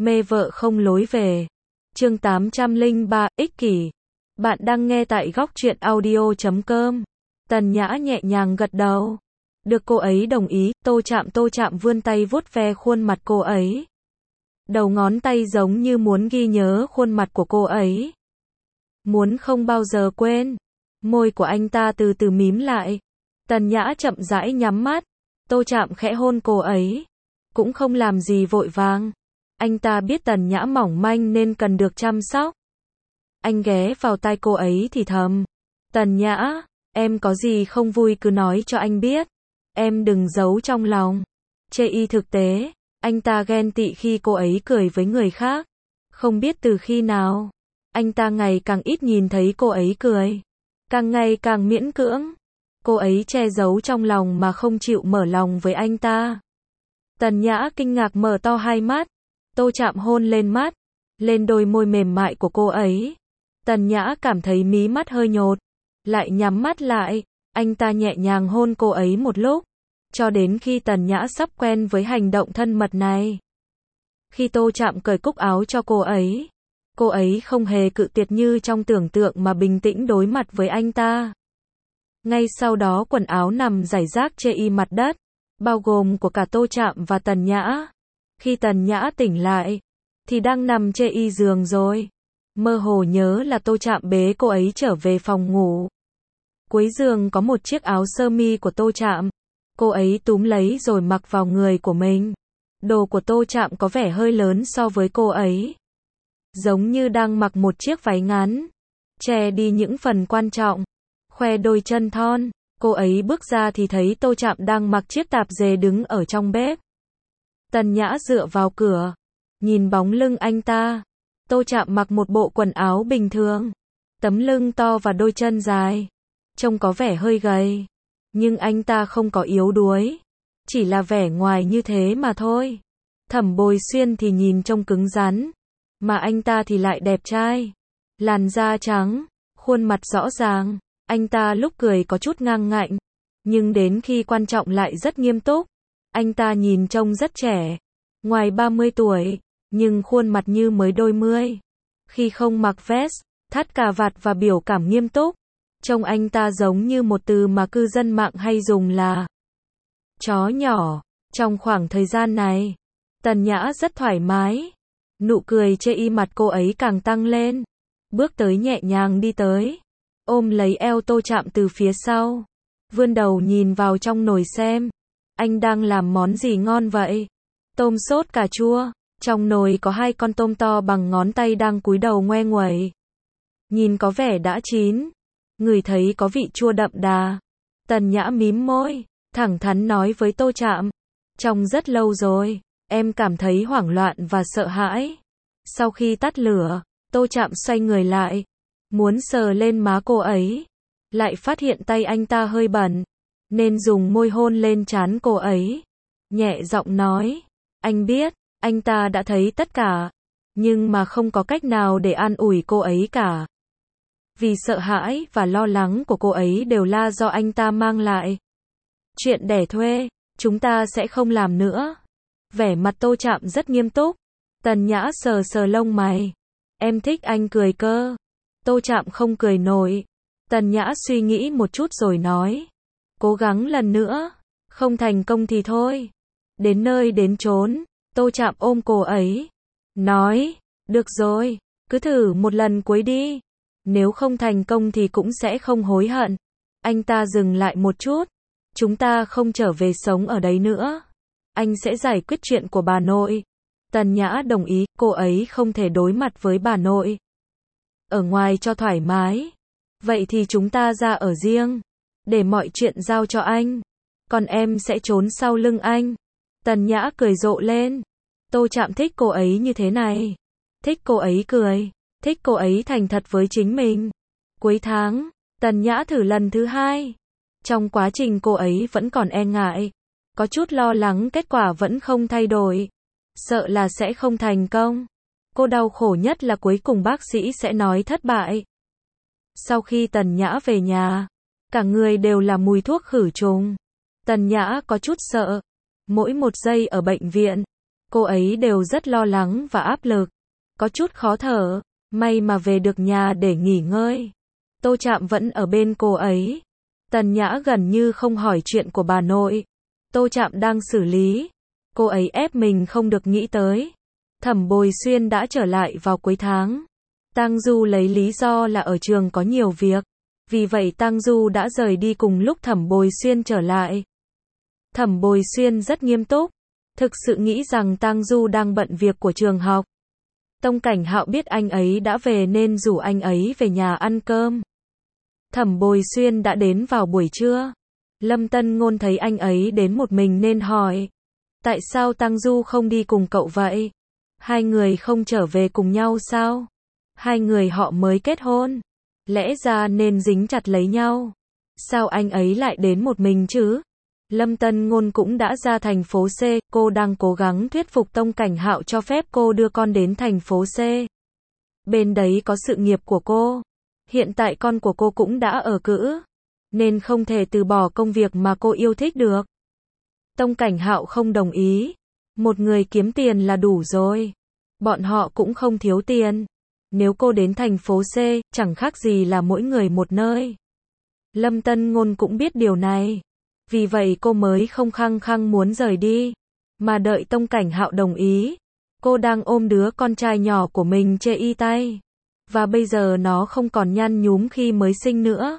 Mê vợ không lối về. Chương 803, ích kỷ. Bạn đang nghe tại góc truyện audio.com. Tần Nhã nhẹ nhàng gật đầu. Được cô ấy đồng ý, Tô Trạm vươn tay vuốt ve khuôn mặt cô ấy. Đầu ngón tay giống như muốn ghi nhớ khuôn mặt của cô ấy. Muốn không bao giờ quên. Môi của anh ta từ từ mím lại. Tần Nhã chậm rãi nhắm mắt. Tô Trạm khẽ hôn cô ấy. Cũng không làm gì vội vàng. Anh ta biết Tần Nhã mỏng manh nên cần được chăm sóc. Anh ghé vào tai cô ấy thì thầm. Tần Nhã, em có gì không vui cứ nói cho anh biết. Em đừng giấu trong lòng. Chê y thực tế, anh ta ghen tị khi cô ấy cười với người khác. Không biết từ khi nào, anh ta ngày càng ít nhìn thấy cô ấy cười. Càng ngày càng miễn cưỡng. Cô ấy che giấu trong lòng mà không chịu mở lòng với anh ta. Tần Nhã kinh ngạc mở to hai mắt. Tô Trạm hôn lên mắt, lên đôi môi mềm mại của cô ấy. Tần Nhã cảm thấy mí mắt hơi nhột, lại nhắm mắt lại. Anh ta nhẹ nhàng hôn cô ấy một lúc, cho đến khi Tần Nhã sắp quen với hành động thân mật này. Khi Tô Trạm cởi cúc áo cho cô ấy không hề cự tuyệt như trong tưởng tượng mà bình tĩnh đối mặt với anh ta. Ngay sau đó quần áo nằm rải rác chê y mặt đất, bao gồm của cả Tô Trạm và Tần Nhã. Khi Tần Nhã tỉnh lại, thì đang nằm chê y giường rồi. Mơ hồ nhớ là Tô Trạm bế cô ấy trở về phòng ngủ. Cuối giường có một chiếc áo sơ mi của Tô Trạm. Cô ấy túm lấy rồi mặc vào người của mình. Đồ của Tô Trạm có vẻ hơi lớn so với cô ấy. Giống như đang mặc một chiếc váy ngắn, che đi những phần quan trọng, khoe đôi chân thon. Cô ấy bước ra thì thấy Tô Trạm đang mặc chiếc tạp dề đứng ở trong bếp. Tần Nhã dựa vào cửa, nhìn bóng lưng anh ta. Tô Trạm mặc một bộ quần áo bình thường, tấm lưng to và đôi chân dài, trông có vẻ hơi gầy, nhưng anh ta không có yếu đuối, chỉ là vẻ ngoài như thế mà thôi. Thẩm Bồi Xuyên thì nhìn trông cứng rắn, mà anh ta thì lại đẹp trai, làn da trắng, khuôn mặt rõ ràng. Anh ta lúc cười có chút ngang ngạnh, nhưng đến khi quan trọng lại rất nghiêm túc. Anh ta nhìn trông rất trẻ, ngoài 30 tuổi, nhưng khuôn mặt như mới đôi mươi. Khi không mặc vest, thắt cà vạt và biểu cảm nghiêm túc, trông anh ta giống như một từ mà cư dân mạng hay dùng là chó nhỏ. Trong khoảng thời gian này, Tần Nhã rất thoải mái. Nụ cười chê y mặt cô ấy càng tăng lên. Bước tới nhẹ nhàng đi tới, ôm lấy eo Tô Trạm từ phía sau, vươn đầu nhìn vào trong nồi xem. Anh đang làm món gì ngon vậy? Tôm sốt cà chua. Trong nồi có 2 con tôm to bằng ngón tay đang cúi đầu ngoe nguẩy. Nhìn có vẻ đã chín. Ngửi thấy có vị chua đậm đà. Tần Nhã mím môi, thẳng thắn nói với Tô Trạm. Trong rất lâu rồi, em cảm thấy hoảng loạn và sợ hãi. Sau khi tắt lửa, Tô Trạm xoay người lại, muốn sờ lên má cô ấy. Lại phát hiện tay anh ta hơi bẩn, nên dùng môi hôn lên trán cô ấy. Nhẹ giọng nói, anh biết, anh ta đã thấy tất cả, nhưng mà không có cách nào để an ủi cô ấy cả. Vì sợ hãi và lo lắng của cô ấy đều là do anh ta mang lại. Chuyện đẻ thuê, chúng ta sẽ không làm nữa. Vẻ mặt Tô Trạm rất nghiêm túc. Tần Nhã sờ sờ lông mày. Em thích anh cười cơ. Tô Trạm không cười nổi. Tần Nhã suy nghĩ một chút rồi nói. Cố gắng lần nữa. Không thành công thì thôi. Đến nơi đến chốn, Tô Trạm ôm cô ấy. Nói, được rồi, cứ thử một lần cuối đi. Nếu không thành công thì cũng sẽ không hối hận. Anh ta dừng lại một chút. Chúng ta không trở về sống ở đấy nữa. Anh sẽ giải quyết chuyện của bà nội. Tần Nhã đồng ý, cô ấy không thể đối mặt với bà nội ở ngoài cho thoải mái. Vậy thì chúng ta ra ở riêng, để mọi chuyện giao cho anh. Còn em sẽ trốn sau lưng anh. Tần Nhã cười rộ lên. Tô Trạm thích cô ấy như thế này. Thích cô ấy cười. Thích cô ấy thành thật với chính mình. Cuối tháng, Tần Nhã thử lần thứ 2. Trong quá trình cô ấy vẫn còn e ngại. Có chút lo lắng kết quả vẫn không thay đổi. Sợ là sẽ không thành công. Cô đau khổ nhất là cuối cùng bác sĩ sẽ nói thất bại. Sau khi Tần Nhã về nhà, cả người đều là mùi thuốc khử trùng. Tần Nhã có chút sợ. Mỗi một giây ở bệnh viện, cô ấy đều rất lo lắng và áp lực, có chút khó thở, may mà về được nhà để nghỉ ngơi. Tô Trạm vẫn ở bên cô ấy. Tần Nhã gần như không hỏi chuyện của bà nội. Tô Trạm đang xử lý. Cô ấy ép mình không được nghĩ tới. Thẩm Bồi Xuyên đã trở lại vào cuối tháng. Tang Du lấy lý do là ở trường có nhiều việc. Vì vậy Tang Du đã rời đi cùng lúc Thẩm Bồi Xuyên trở lại. Thẩm Bồi Xuyên rất nghiêm túc. Thực sự nghĩ rằng Tang Du đang bận việc của trường học. Tông Cảnh Hạo biết anh ấy đã về nên rủ anh ấy về nhà ăn cơm. Thẩm Bồi Xuyên đã đến vào buổi trưa. Lâm Tân Ngôn thấy anh ấy đến một mình nên hỏi. Tại sao Tang Du không đi cùng cậu vậy? Hai người không trở về cùng nhau sao? Hai người họ mới kết hôn. Lẽ ra nên dính chặt lấy nhau. Sao anh ấy lại đến một mình chứ? Lâm Tân Ngôn cũng đã ra thành phố C, cô đang cố gắng thuyết phục Tông Cảnh Hạo cho phép cô đưa con đến thành phố C. Bên đấy có sự nghiệp của cô. Hiện tại con của cô cũng đã ở cữ, nên không thể từ bỏ công việc mà cô yêu thích được. Tông Cảnh Hạo không đồng ý. Một người kiếm tiền là đủ rồi. Bọn họ cũng không thiếu tiền. Nếu cô đến thành phố C, chẳng khác gì là mỗi người một nơi. Lâm Tân Ngôn cũng biết điều này. Vì vậy cô mới không khăng khăng muốn rời đi, mà đợi Tông Cảnh Hạo đồng ý. Cô đang ôm đứa con trai nhỏ của mình chê y tay. Và bây giờ nó không còn nhăn nhúm khi mới sinh nữa.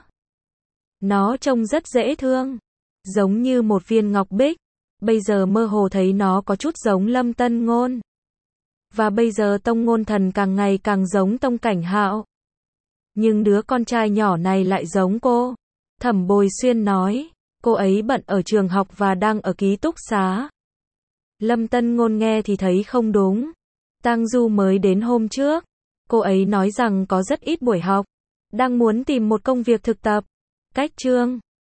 Nó trông rất dễ thương, giống như một viên ngọc bích. Bây giờ mơ hồ thấy nó có chút giống Lâm Tân Ngôn. Và bây giờ Tông Ngôn Thần càng ngày càng giống Tông Cảnh Hạo. Nhưng đứa con trai nhỏ này lại giống cô. Thẩm Bồi Xuyên nói, cô ấy bận ở trường học và đang ở ký túc xá. Lâm Tân Ngôn nghe thì thấy không đúng. Tang Du mới đến hôm trước. Cô ấy nói rằng có rất ít buổi học. Đang muốn tìm một công việc thực tập. Cách chương